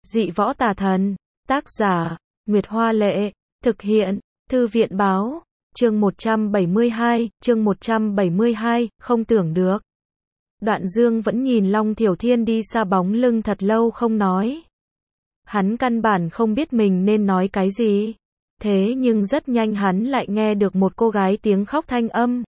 Dị võ tà thần. Tác giả, Nguyệt Hoa Lệ. Thực hiện, Thư viện Báo. Chương 172, không tưởng được. Đoạn Dương vẫn nhìn Long Thiểu Thiên đi xa bóng lưng thật lâu không nói. Hắn căn bản không biết mình nên nói cái gì. Thế nhưng rất nhanh hắn lại nghe được một cô gái tiếng khóc thanh âm.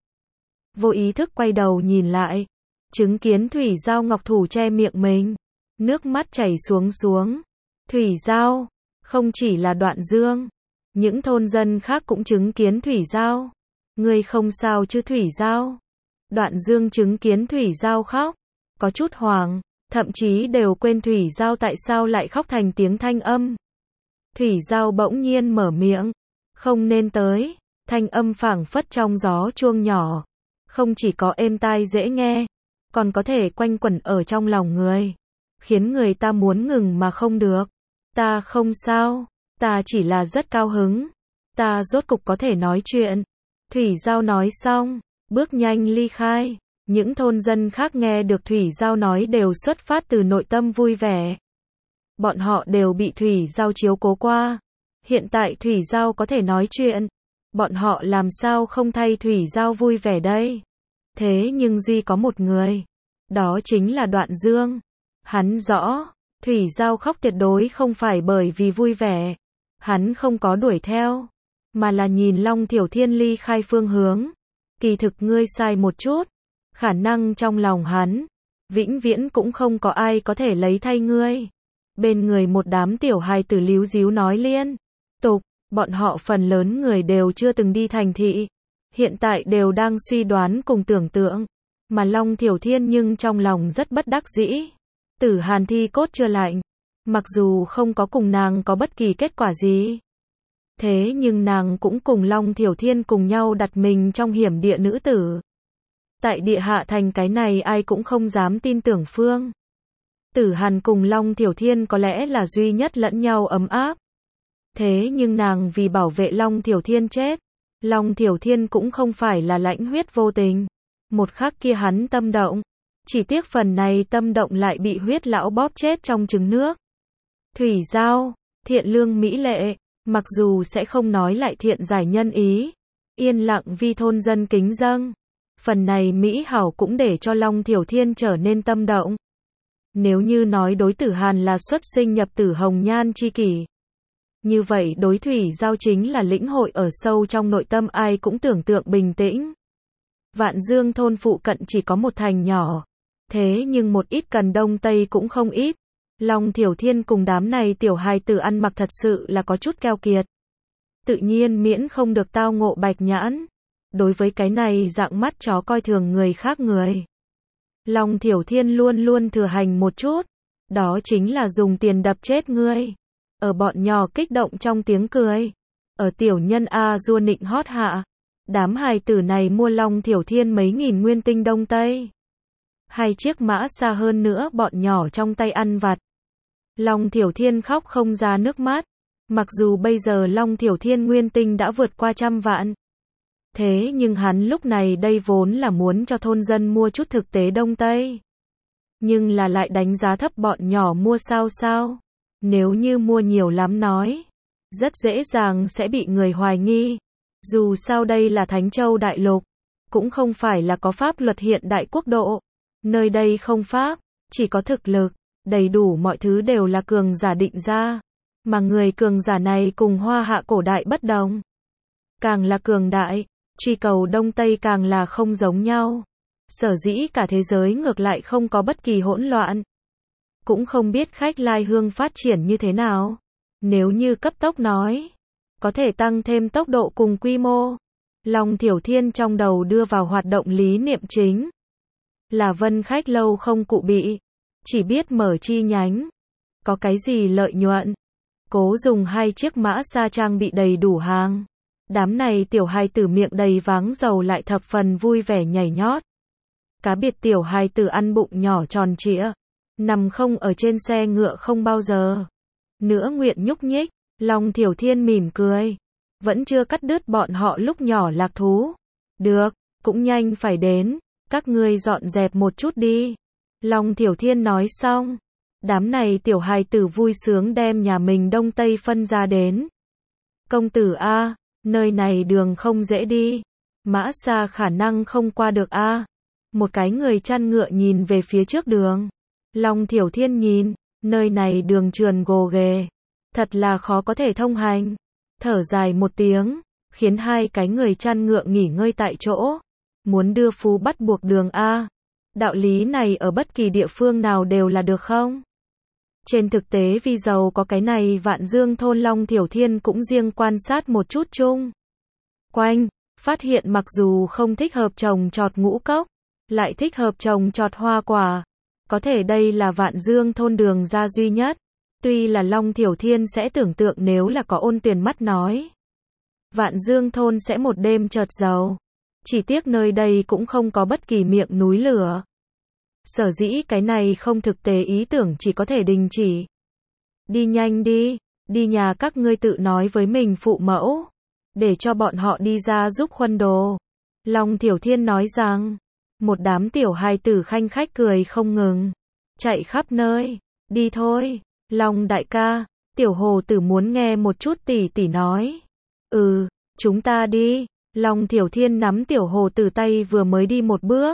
Vô ý thức quay đầu nhìn lại, chứng kiến Thủy Giao Ngọc thủ che miệng mình, nước mắt chảy xuống. Thủy Giao, không chỉ là Đoạn Dương, những thôn dân khác cũng chứng kiến Thủy Giao. Ngươi không sao chứ Thủy Giao? Đoạn Dương chứng kiến Thủy Giao khóc, có chút hoảng, thậm chí đều quên Thủy Giao tại sao lại khóc thành tiếng thanh âm. Thủy Giao bỗng nhiên mở miệng, không nên tới, thanh âm phảng phất trong gió chuông nhỏ, không chỉ có êm tai dễ nghe, còn có thể quanh quẩn ở trong lòng người, khiến người ta muốn ngừng mà không được. Ta không sao, ta chỉ là rất cao hứng, ta rốt cục có thể nói chuyện. Thủy Giao nói xong, bước nhanh ly khai. Những thôn dân khác nghe được Thủy Giao nói đều xuất phát từ nội tâm vui vẻ. Bọn họ đều bị Thủy Giao chiếu cố qua. Hiện tại Thủy Giao có thể nói chuyện, bọn họ làm sao không thay Thủy Giao vui vẻ đây? Thế nhưng duy có một người, đó chính là Đoạn Dương. Hắn rõ, Thủy Giao khóc tuyệt đối không phải bởi vì vui vẻ. Hắn không có đuổi theo, mà là nhìn Long Thiểu Thiên ly khai phương hướng. Kỳ thực ngươi sai một chút. Khả năng trong lòng hắn, vĩnh viễn cũng không có ai có thể lấy thay ngươi. Bên người một đám tiểu hài tử líu díu nói liên tục, bọn họ phần lớn người đều chưa từng đi thành thị. Hiện tại đều đang suy đoán cùng tưởng tượng, mà Long Thiểu Thiên nhưng trong lòng rất bất đắc dĩ. Tử Hàn thi cốt chưa lạnh, mặc dù không có cùng nàng có bất kỳ kết quả gì. Thế nhưng nàng cũng cùng Long Thiểu Thiên cùng nhau đặt mình trong hiểm địa nữ tử. Tại địa hạ thành cái này ai cũng không dám tin tưởng phương. Tử Hàn cùng Long Thiểu Thiên có lẽ là duy nhất lẫn nhau ấm áp. Thế nhưng nàng vì bảo vệ Long Thiểu Thiên chết. Long Thiểu Thiên cũng không phải là lãnh huyết vô tình. Một khắc kia hắn tâm động. Chỉ tiếc phần này tâm động lại bị huyết lão bóp chết trong trứng nước. Thủy Giao, thiện lương mỹ lệ, mặc dù sẽ không nói lại thiện giải nhân ý. Yên lặng vi thôn dân kính dâng. Phần này mỹ hảo cũng để cho Long Thiểu Thiên trở nên tâm động. Nếu như nói đối Tử Hàn là xuất sinh nhập tử hồng nhan chi kỷ, như vậy đối Thủy Giao chính là lĩnh hội ở sâu trong nội tâm ai cũng tưởng tượng bình tĩnh. Vạn Dương thôn phụ cận chỉ có một thành nhỏ, thế nhưng một ít cần đông tây cũng không ít. Long Thiểu Thiên cùng đám này tiểu hài tử ăn mặc thật sự là có chút keo kiệt. Tự nhiên miễn không được tao ngộ bạch nhãn. Đối với cái này dạng mắt chó coi thường người khác người, Long Thiểu Thiên luôn luôn thừa hành một chút, đó chính là dùng tiền đập chết ngươi. Ở bọn nhỏ kích động trong tiếng cười, ở tiểu nhân A dua nịnh hót hạ, đám hài tử này mua Long Thiểu Thiên mấy nghìn nguyên tinh đông tây. 2 chiếc mã xa hơn nữa bọn nhỏ trong tay ăn vặt. Long Thiểu Thiên khóc không ra nước mắt, mặc dù bây giờ Long Thiểu Thiên nguyên tinh đã vượt qua 100 vạn. Thế nhưng hắn lúc này đây vốn là muốn cho thôn dân mua chút thực tế đông tây. Nhưng là lại đánh giá thấp bọn nhỏ mua sao. Nếu như mua nhiều lắm nói, rất dễ dàng sẽ bị người hoài nghi. Dù sao đây là Thánh Châu Đại Lục, cũng không phải là có pháp luật hiện đại quốc độ. Nơi đây không pháp, chỉ có thực lực, đầy đủ mọi thứ đều là cường giả định ra. Mà người cường giả này cùng Hoa Hạ cổ đại bất đồng. Càng là cường đại, truy cầu đông tây càng là không giống nhau. Sở dĩ cả thế giới ngược lại không có bất kỳ hỗn loạn. Cũng không biết khách lai hương phát triển như thế nào. Nếu như cấp tốc nói, có thể tăng thêm tốc độ cùng quy mô. Long Thiểu Thiên trong đầu đưa vào hoạt động lý niệm chính là Vân Khách lâu không cụ bị, chỉ biết mở chi nhánh. Có cái gì lợi nhuận? Cố dùng 2 chiếc mã xa trang bị đầy đủ hàng. Đám này tiểu hài tử miệng đầy váng dầu lại thập phần vui vẻ nhảy nhót. Cá biệt tiểu hài tử ăn bụng nhỏ tròn trịa, nằm không ở trên xe ngựa không bao giờ nữa nguyện nhúc nhích. Long Thiểu Thiên mỉm cười, vẫn chưa cắt đứt bọn họ lúc nhỏ lạc thú. Được, cũng nhanh phải đến, các ngươi dọn dẹp một chút đi. Long Thiểu Thiên nói xong, Đám này tiểu hài tử vui sướng đem nhà mình đông tây phân ra đến. Công tử a, nơi này đường không dễ đi. Mã xa khả năng không qua được a. Một cái người chăn ngựa nhìn về phía trước đường. Long Thiểu Thiên nhìn, nơi này đường trườn gồ ghề. Thật là khó có thể thông hành. Thở dài một tiếng, khiến hai cái người chăn ngựa nghỉ ngơi tại chỗ. Muốn đưa phú bắt buộc đường a. Đạo lý này ở bất kỳ địa phương nào đều là được không? Trên thực tế vì giàu có cái này Vạn Dương thôn Long Thiểu Thiên cũng riêng quan sát một chút chung quanh, phát hiện mặc dù không thích hợp trồng trọt ngũ cốc, lại thích hợp trồng trọt hoa quả. Có thể đây là Vạn Dương thôn đường ra duy nhất. Tuy là Long Thiểu Thiên sẽ tưởng tượng nếu là có Ôn Tuyền mắt nói, Vạn Dương thôn sẽ một đêm chợt giàu. Chỉ tiếc nơi đây cũng không có bất kỳ miệng núi lửa. Sở dĩ cái này không thực tế ý tưởng chỉ có thể đình chỉ. Đi nhanh đi, đi nhà các ngươi tự nói với mình phụ mẫu, để cho bọn họ đi ra giúp khuân đồ. Long Thiểu Thiên nói rằng, một đám tiểu hài tử khanh khách cười không ngừng, chạy khắp nơi, đi thôi, Long đại ca, tiểu hồ tử muốn nghe một chút tỷ tỷ nói. Chúng ta đi. Long Thiểu Thiên nắm tiểu hồ tử tay vừa mới đi một bước,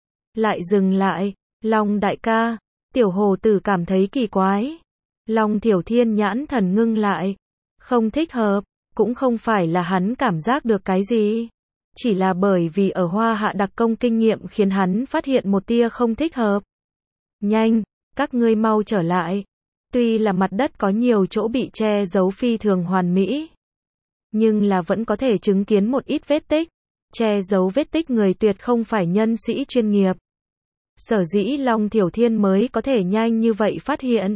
lại dừng lại. Long đại ca, tiểu hồ tử cảm thấy kỳ quái. Long Thiểu Thiên nhãn thần ngưng lại, không thích hợp, cũng không phải là hắn cảm giác được cái gì, chỉ là bởi vì ở Hoa Hạ đặc công kinh nghiệm khiến hắn phát hiện một tia không thích hợp. Nhanh, các ngươi mau trở lại. Tuy là mặt đất có nhiều chỗ bị che giấu phi thường hoàn mỹ, nhưng là vẫn có thể chứng kiến một ít vết tích. Che giấu vết tích người tuyệt không phải nhân sĩ chuyên nghiệp. Sở dĩ Long Thiểu Thiên mới có thể nhanh như vậy phát hiện.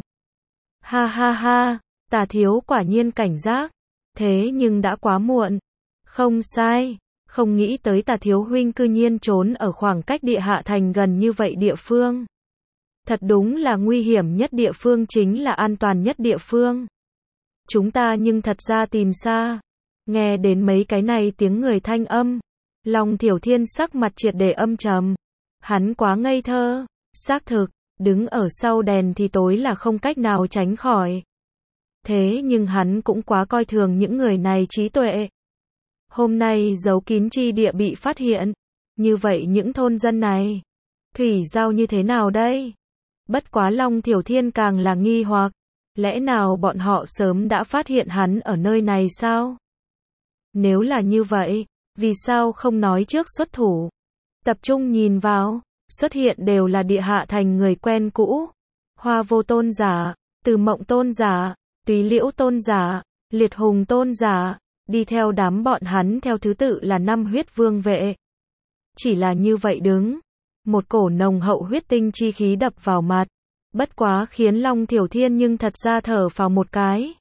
Ha ha ha, Tà thiếu quả nhiên cảnh giác. Thế nhưng đã quá muộn. Không sai, không nghĩ tới Tà thiếu huynh cư nhiên trốn ở khoảng cách địa hạ thành gần như vậy địa phương. Thật đúng là nguy hiểm nhất địa phương chính là an toàn nhất địa phương. Chúng ta nhưng thật ra tìm xa. Nghe đến mấy cái này tiếng người thanh âm, Long Thiểu Thiên sắc mặt triệt để âm trầm. Hắn quá ngây thơ, xác thực, đứng ở sau đèn thì tối là không cách nào tránh khỏi. Thế nhưng hắn cũng quá coi thường những người này trí tuệ. Hôm nay giấu kín chi địa bị phát hiện, như vậy những thôn dân này, thủy giao như thế nào đây? Bất quá Long Thiểu Thiên càng là nghi hoặc, lẽ nào bọn họ sớm đã phát hiện hắn ở nơi này sao? Nếu là như vậy, vì sao không nói trước xuất thủ? Tập trung nhìn vào, xuất hiện đều là địa hạ thành người quen cũ. Hoa Vô tôn giả, Từ Mộng tôn giả, Túy Liễu tôn giả, Liệt Hùng tôn giả, đi theo đám bọn hắn theo thứ tự là 5 huyết vương vệ. Chỉ là như vậy đứng, một cổ nồng hậu huyết tinh chi khí đập vào mặt. Bất quá khiến Long Thiểu Thiên nhưng thật ra thở phào một cái.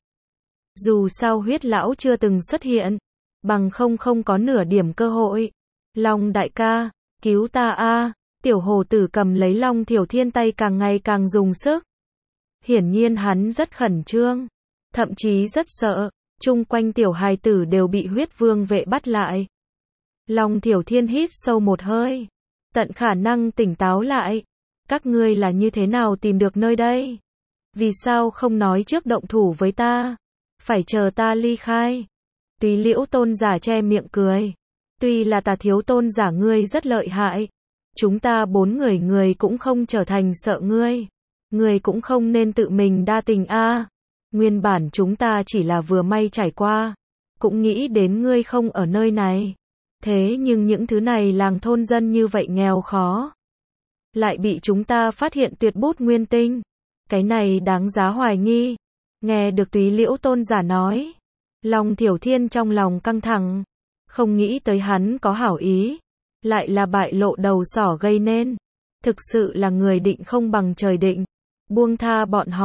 Dù sao huyết lão chưa từng xuất hiện, bằng không có nửa điểm cơ hội. Long đại ca, cứu ta a! Tiểu hồ tử cầm lấy Long Thiểu Thiên tay càng ngày càng dùng sức. Hiển nhiên hắn rất khẩn trương, thậm chí rất sợ, chung quanh tiểu hài tử đều bị huyết vương vệ bắt lại. Long Thiểu Thiên hít sâu một hơi, tận khả năng tỉnh táo lại. Các ngươi là như thế nào tìm được nơi đây? Vì sao không nói trước động thủ với ta? Phải chờ ta ly khai. Túy Liễu tôn giả che miệng cười. Tuy là Tà thiếu tôn giả ngươi rất lợi hại, chúng ta 4 người cũng không trở thành sợ ngươi. Ngươi cũng không nên tự mình đa tình a. Nguyên bản chúng ta chỉ là vừa may trải qua, cũng nghĩ đến ngươi không ở nơi này. Thế nhưng những thứ này làng thôn dân như vậy nghèo khó, lại bị chúng ta phát hiện tuyệt bút nguyên tinh. Cái này đáng giá hoài nghi. Nghe được Túy Liễu tôn giả nói, Long Thiểu Thiên trong lòng căng thẳng, không nghĩ tới hắn có hảo ý, lại là bại lộ đầu sỏ gây nên. Thực sự là người định không bằng trời định. Buông tha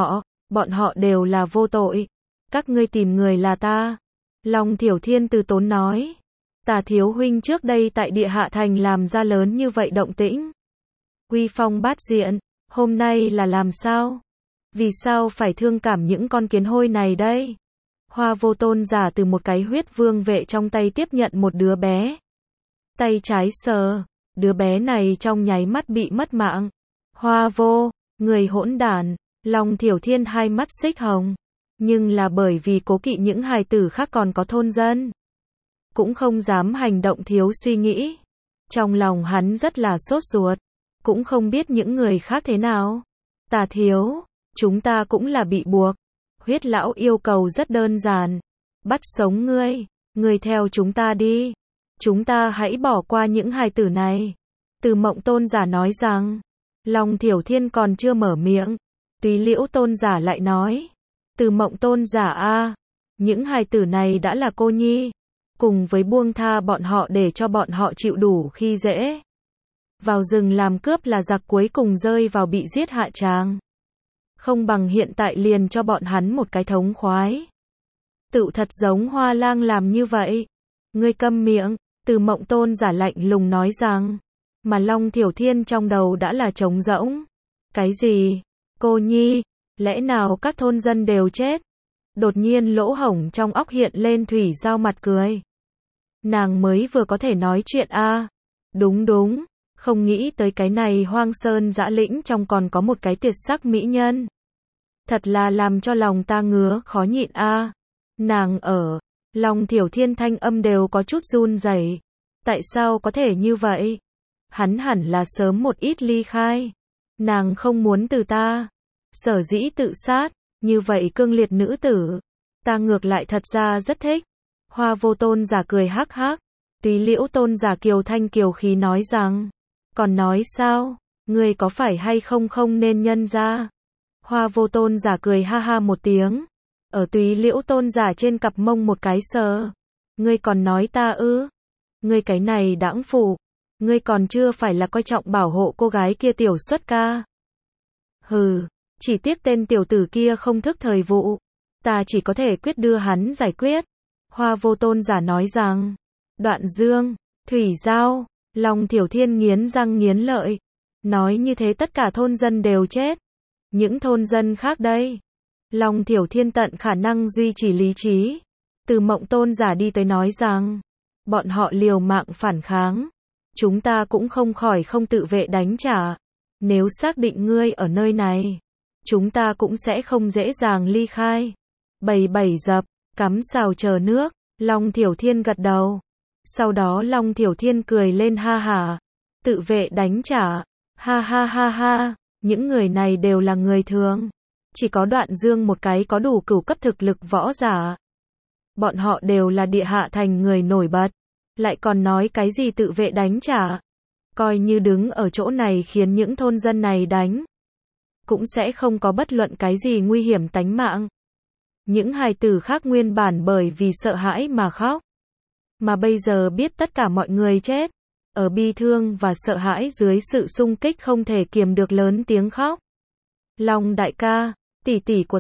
bọn họ đều là vô tội. Các ngươi tìm người là ta. Long Thiểu Thiên từ tốn nói. Tà thiếu huynh trước đây tại địa hạ thành làm ra lớn như vậy động tĩnh, uy phong bát diện, hôm nay là làm sao? Vì sao phải thương cảm những con kiến hôi này đây? Hoa Vô tôn giả từ một cái huyết vương vệ trong tay tiếp nhận một đứa bé. Tay trái sờ, đứa bé này trong nháy mắt bị mất mạng. Hoa Vô, người hỗn đản, Long Thiểu Thiên hai mắt xích hồng. Nhưng là bởi vì cố kỵ những hài tử khác còn có thôn dân. Cũng không dám hành động thiếu suy nghĩ. Trong lòng hắn rất là sốt ruột. Cũng không biết những người khác thế nào. Tà thiếu, chúng ta cũng là bị buộc. Huyết lão yêu cầu rất đơn giản. Bắt sống ngươi theo chúng ta đi. Chúng ta hãy bỏ qua những hài tử này. Từ Mộng tôn giả nói rằng, Long Thiểu Thiên còn chưa mở miệng. Túy Liễu tôn giả lại nói, Từ Mộng tôn giả a, những hài tử này đã là cô nhi. Cùng với buông tha bọn họ để cho bọn họ chịu đủ khi dễ. Vào rừng làm cướp là giặc cuối cùng rơi vào bị giết hạ tràng. Không bằng hiện tại liền cho bọn hắn một cái thống khoái. Tự thật giống Hoa Lang làm như vậy. Ngươi câm miệng, Từ Mộng tôn giả lạnh lùng nói rằng. Mà Long Thiểu Thiên trong đầu đã là trống rỗng. Cái gì? Cô nhi? Lẽ nào các thôn dân đều chết? Đột nhiên lỗ hổng trong óc hiện lên Thủy Giao mặt cười. Nàng mới vừa có thể nói chuyện a. Đúng, không nghĩ tới cái này hoang sơn dã lĩnh trong còn có một cái tuyệt sắc mỹ nhân. Thật là làm cho lòng ta ngứa khó nhịn a. Nàng ở, Long Thiểu Thiên thanh âm đều có chút run rẩy. Tại sao có thể như vậy? Hắn hẳn là sớm một ít ly khai. Nàng không muốn từ ta. Sở dĩ tự sát, như vậy cương liệt nữ tử. Ta ngược lại thật ra rất thích. Hoa Vô tôn giả cười hắc hắc. Túy Liễu tôn giả kiều thanh kiều khí nói rằng. Còn nói sao? Ngươi có phải hay không không nên nhân ra? Hoa Vô tôn giả cười ha ha một tiếng. Ở Túy Liễu tôn giả trên cặp mông một cái sờ. Ngươi còn nói ta ư? Ngươi cái này đãng phụ. Ngươi còn chưa phải là coi trọng bảo hộ cô gái kia tiểu xuất ca. Hừ, chỉ tiếc tên tiểu tử kia không thức thời vụ. Ta chỉ có thể quyết đưa hắn giải quyết. Hoa Vô tôn giả nói rằng. Đoạn Dương, Thủy Giao, Long Thiểu Thiên nghiến răng nghiến lợi. Nói như thế tất cả thôn dân đều chết. Những thôn dân khác đây. Long Thiểu Thiên tận khả năng duy trì lý trí. Từ Mộng tôn giả đi tới nói rằng. Bọn họ liều mạng phản kháng. Chúng ta cũng không khỏi không tự vệ đánh trả. Nếu xác định ngươi ở nơi này, chúng ta cũng sẽ không dễ dàng ly khai. Bảy dập, cắm xào chờ nước. Long Thiểu Thiên gật đầu. Sau đó Long Thiểu Thiên cười lên ha hả. Tự vệ đánh trả. Ha ha ha ha. Những người này đều là người thường. Chỉ có Đoạn Dương một cái có đủ cửu cấp thực lực võ giả. Bọn họ đều là địa hạ thành người nổi bật. Lại còn nói cái gì tự vệ đánh trả. Coi như đứng ở chỗ này khiến những thôn dân này đánh. Cũng sẽ không có bất luận cái gì nguy hiểm tánh mạng. Những hài tử khác nguyên bản bởi vì sợ hãi mà khóc. Mà bây giờ biết tất cả mọi người chết. Ở bi thương và sợ hãi dưới sự xung kích không thể kiềm được lớn tiếng khóc. Long đại ca, tỷ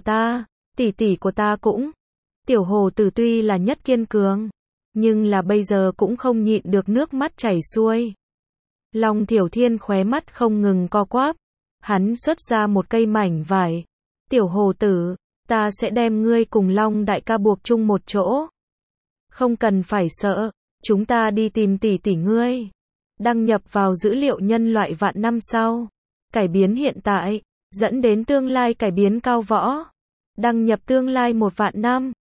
tỷ của ta cũng. Tiểu hồ tử tuy là nhất kiên cường. Nhưng là bây giờ cũng không nhịn được nước mắt chảy xuôi. Long Thiểu Thiên khóe mắt không ngừng co quắp. Hắn xuất ra một cây mảnh vải. Tiểu hồ tử, ta sẽ đem ngươi cùng Long đại ca buộc chung một chỗ. Không cần phải sợ, chúng ta đi tìm tỷ tỷ ngươi. Đăng nhập vào dữ liệu nhân loại vạn năm sau. Cải biến hiện tại, dẫn đến tương lai cải biến cao võ. Đăng nhập tương lai 1 vạn năm.